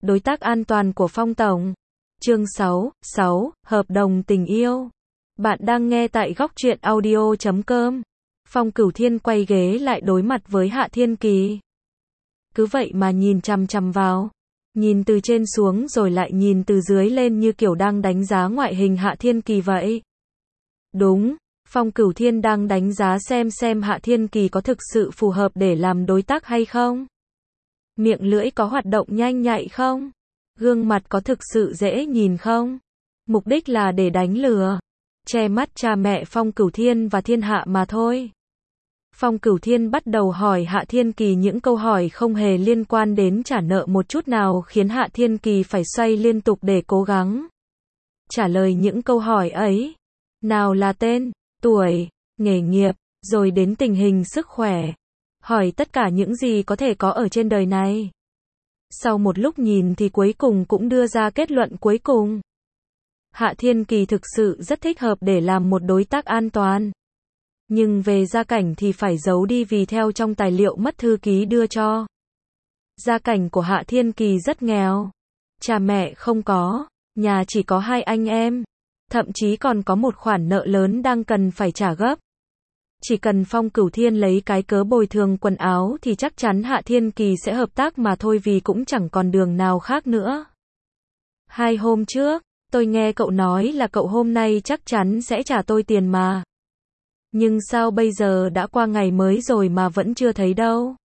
Đối tác an toàn của Phong Tổng. Chương 6, Hợp đồng tình yêu. Bạn đang nghe tại góc truyện audio.com. Phong Cửu Thiên quay ghế lại đối mặt với Hạ Thiên Kỳ. Cứ vậy mà nhìn chằm chằm vào. Nhìn từ trên xuống rồi lại nhìn từ dưới lên như kiểu đang đánh giá ngoại hình Hạ Thiên Kỳ vậy. Đúng, Phong Cửu Thiên đang đánh giá xem Hạ Thiên Kỳ có thực sự phù hợp để làm đối tác hay không. Miệng lưỡi có hoạt động nhanh nhạy không? Gương mặt có thực sự dễ nhìn không? Mục đích là để đánh lừa, che mắt cha mẹ Phong Cửu Thiên và thiên hạ mà thôi. Phong Cửu Thiên bắt đầu hỏi Hạ Thiên Kỳ những câu hỏi không hề liên quan đến trả nợ một chút nào, khiến Hạ Thiên Kỳ phải xoay liên tục để cố gắng trả lời những câu hỏi ấy. Nào là tên, tuổi, nghề nghiệp, rồi đến tình hình sức khỏe. Hỏi tất cả những gì có thể có ở trên đời này. Sau một lúc nhìn thì cuối cùng cũng đưa ra kết luận cuối cùng. Hạ Thiên Kỳ thực sự rất thích hợp để làm một đối tác an toàn. Nhưng về gia cảnh thì phải giấu đi vì theo trong tài liệu mất thư ký đưa cho. Gia cảnh của Hạ Thiên Kỳ rất nghèo. Cha mẹ không có, nhà chỉ có 2 anh em. Thậm chí còn có một khoản nợ lớn đang cần phải trả gấp. Chỉ cần Phong Cửu Thiên lấy cái cớ bồi thường quần áo thì chắc chắn Hạ Thiên Kỳ sẽ hợp tác mà thôi, vì cũng chẳng còn đường nào khác nữa. 2 hôm trước, tôi nghe cậu nói là cậu hôm nay chắc chắn sẽ trả tôi tiền mà. Nhưng sao bây giờ đã qua ngày mới rồi mà vẫn chưa thấy đâu?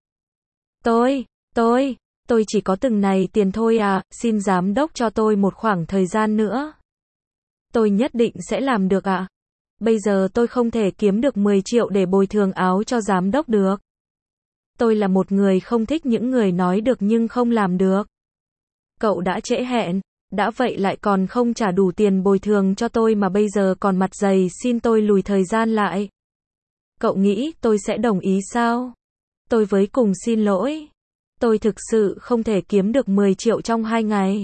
Tôi chỉ có từng này tiền thôi à, xin giám đốc cho tôi một khoảng thời gian nữa. Tôi nhất định sẽ làm được ạ. Bây giờ tôi không thể kiếm được 10 triệu để bồi thường áo cho giám đốc được. Tôi là một người không thích những người nói được nhưng không làm được. Cậu đã trễ hẹn, đã vậy lại còn không trả đủ tiền bồi thường cho tôi mà bây giờ còn mặt dày xin tôi lùi thời gian lại. Cậu nghĩ tôi sẽ đồng ý sao? Tôi với cùng xin lỗi. Tôi thực sự không thể kiếm được 10 triệu trong 2 ngày.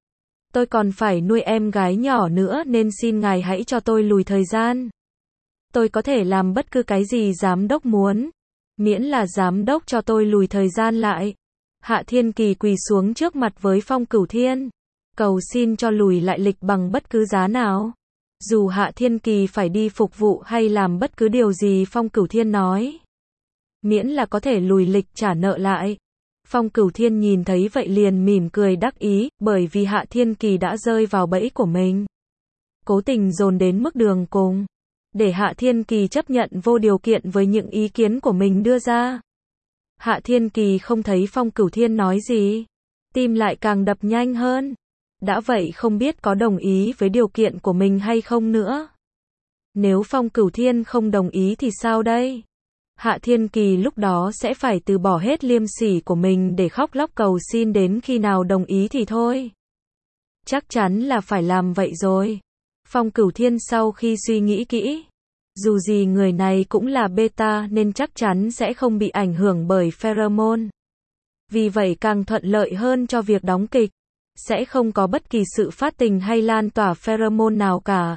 Tôi còn phải nuôi em gái nhỏ nữa nên xin ngài hãy cho tôi lùi thời gian. Tôi có thể làm bất cứ cái gì giám đốc muốn, miễn là giám đốc cho tôi lùi thời gian lại. Hạ Thiên Kỳ quỳ xuống trước mặt với Phong Cửu Thiên, cầu xin cho lùi lại lịch bằng bất cứ giá nào. Dù Hạ Thiên Kỳ phải đi phục vụ hay làm bất cứ điều gì Phong Cửu Thiên nói, miễn là có thể lùi lịch trả nợ lại. Phong Cửu Thiên nhìn thấy vậy liền mỉm cười đắc ý, bởi vì Hạ Thiên Kỳ đã rơi vào bẫy của mình. Cố tình dồn đến mức đường cùng, để Hạ Thiên Kỳ chấp nhận vô điều kiện với những ý kiến của mình đưa ra. Hạ Thiên Kỳ không thấy Phong Cửu Thiên nói gì, tim lại càng đập nhanh hơn. Đã vậy không biết có đồng ý với điều kiện của mình hay không nữa. Nếu Phong Cửu Thiên không đồng ý thì sao đây? Hạ Thiên Kỳ lúc đó sẽ phải từ bỏ hết liêm sỉ của mình để khóc lóc cầu xin đến khi nào đồng ý thì thôi. Chắc chắn là phải làm vậy rồi. Phong Cửu Thiên sau khi suy nghĩ kỹ, dù gì người này cũng là beta nên chắc chắn sẽ không bị ảnh hưởng bởi pheromone. Vì vậy càng thuận lợi hơn cho việc đóng kịch. Sẽ không có bất kỳ sự phát tình hay lan tỏa pheromone nào cả.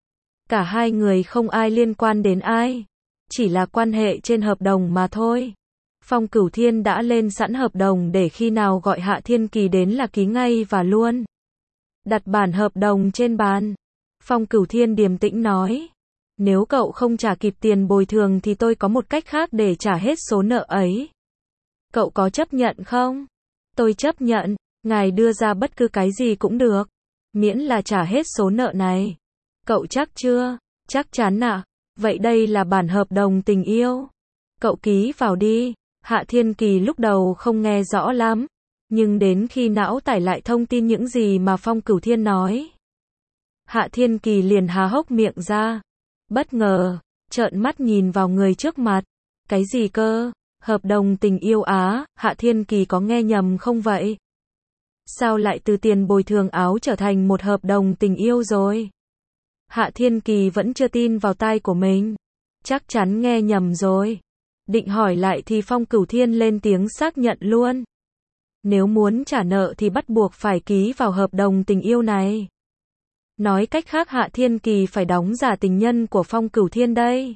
Cả hai người không ai liên quan đến ai. Chỉ là quan hệ trên hợp đồng mà thôi. Phong Cửu Thiên đã lên sẵn hợp đồng để khi nào gọi Hạ Thiên Kỳ đến là ký ngay và luôn. Đặt bản hợp đồng trên bàn. Phong Cửu Thiên điềm tĩnh nói. Nếu cậu không trả kịp tiền bồi thường thì tôi có một cách khác để trả hết số nợ ấy. Cậu có chấp nhận không? Tôi chấp nhận. Ngài đưa ra bất cứ cái gì cũng được. Miễn là trả hết số nợ này. Cậu chắc chưa? Chắc chắn ạ. Vậy đây là bản hợp đồng tình yêu. Cậu ký vào đi. Hạ Thiên Kỳ lúc đầu không nghe rõ lắm. Nhưng đến khi não tải lại thông tin những gì mà Phong Cửu Thiên nói, Hạ Thiên Kỳ liền há hốc miệng ra. Bất ngờ, trợn mắt nhìn vào người trước mặt. Cái gì cơ? Hợp đồng tình yêu á? Hạ Thiên Kỳ có nghe nhầm không vậy? Sao lại từ tiền bồi thường áo trở thành một hợp đồng tình yêu rồi? Hạ Thiên Kỳ vẫn chưa tin vào tai của mình. Chắc chắn nghe nhầm rồi. Định hỏi lại thì Phong Cửu Thiên lên tiếng xác nhận luôn. Nếu muốn trả nợ thì bắt buộc phải ký vào hợp đồng tình yêu này. Nói cách khác Hạ Thiên Kỳ phải đóng giả tình nhân của Phong Cửu Thiên đây.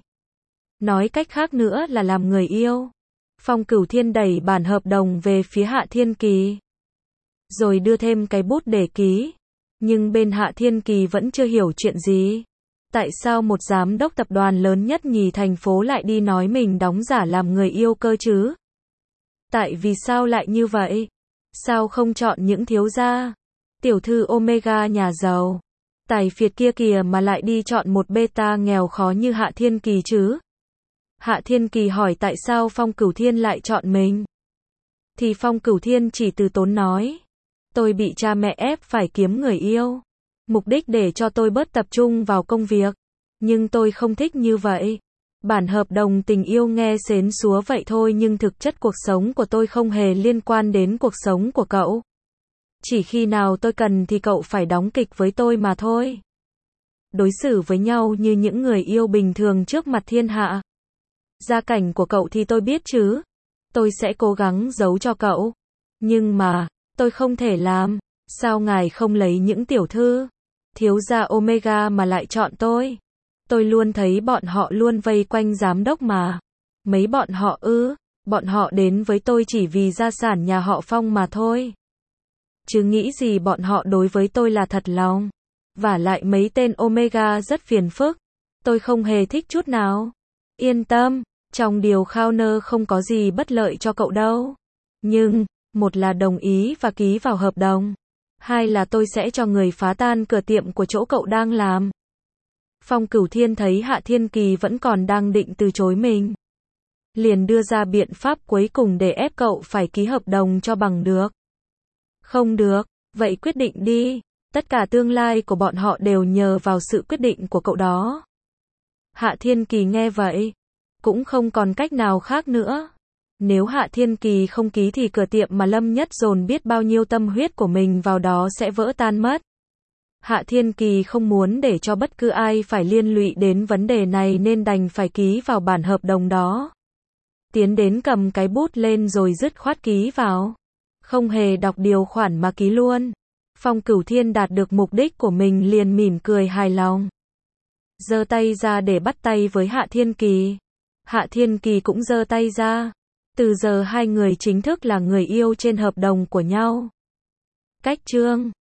Nói cách khác nữa là làm người yêu. Phong Cửu Thiên đẩy bản hợp đồng về phía Hạ Thiên Kỳ. rồi đưa thêm cái bút để ký. Nhưng bên Hạ Thiên Kỳ vẫn chưa hiểu chuyện gì. Tại sao một giám đốc tập đoàn lớn nhất nhì thành phố lại đi nói mình đóng giả làm người yêu cơ chứ? Tại vì sao lại như vậy? Sao không chọn những thiếu gia, tiểu thư Omega nhà giàu, tài phiệt kia kìa mà lại đi chọn một beta nghèo khó như Hạ Thiên Kỳ chứ? Hạ Thiên Kỳ hỏi tại sao Phong Cửu Thiên lại chọn mình. Thì Phong Cửu Thiên chỉ từ tốn nói. Tôi bị cha mẹ ép phải kiếm người yêu. Mục đích để cho tôi bớt tập trung vào công việc. Nhưng tôi không thích như vậy. Bản hợp đồng tình yêu nghe xến xúa vậy thôi nhưng thực chất cuộc sống của tôi không hề liên quan đến cuộc sống của cậu. Chỉ khi nào tôi cần thì cậu phải đóng kịch với tôi mà thôi. Đối xử với nhau như những người yêu bình thường trước mặt thiên hạ. Gia cảnh của cậu thì tôi biết chứ. Tôi sẽ cố gắng giấu cho cậu. Nhưng mà, tôi không thể làm. Sao ngài không lấy những tiểu thư, thiếu gia Omega mà lại chọn tôi? Tôi luôn thấy bọn họ luôn vây quanh giám đốc mà. Mấy bọn họ ư? Bọn họ đến với tôi chỉ vì gia sản nhà họ Phong mà thôi. Chứ nghĩ gì bọn họ đối với tôi là thật lòng. Vả lại mấy tên Omega rất phiền phức. Tôi không hề thích chút nào. Yên tâm, trong điều khao nơ không có gì bất lợi cho cậu đâu. Nhưng, một là đồng ý và ký vào hợp đồng. Hai là tôi sẽ cho người phá tan cửa tiệm của chỗ cậu đang làm. Phong Cửu Thiên thấy Hạ Thiên Kỳ vẫn còn đang định từ chối mình. Liền đưa ra biện pháp cuối cùng để ép cậu phải ký hợp đồng cho bằng được. Không được, vậy quyết định đi. Tất cả tương lai của bọn họ đều nhờ vào sự quyết định của cậu đó. Hạ Thiên Kỳ nghe vậy, cũng không còn cách nào khác nữa. Nếu Hạ Thiên Kỳ không ký thì cửa tiệm mà Lâm Nhất dồn biết bao nhiêu tâm huyết của mình vào đó sẽ vỡ tan mất. Hạ Thiên Kỳ không muốn để cho bất cứ ai phải liên lụy đến vấn đề này nên đành phải ký vào bản hợp đồng đó. Tiến đến cầm cái bút lên rồi dứt khoát ký vào. Không hề đọc điều khoản mà ký luôn. Phong Cửu Thiên đạt được mục đích của mình liền mỉm cười hài lòng. Giơ tay ra để bắt tay với Hạ Thiên Kỳ. Hạ Thiên Kỳ cũng giơ tay ra. Từ giờ hai người chính thức là người yêu trên hợp đồng của nhau. Cách chương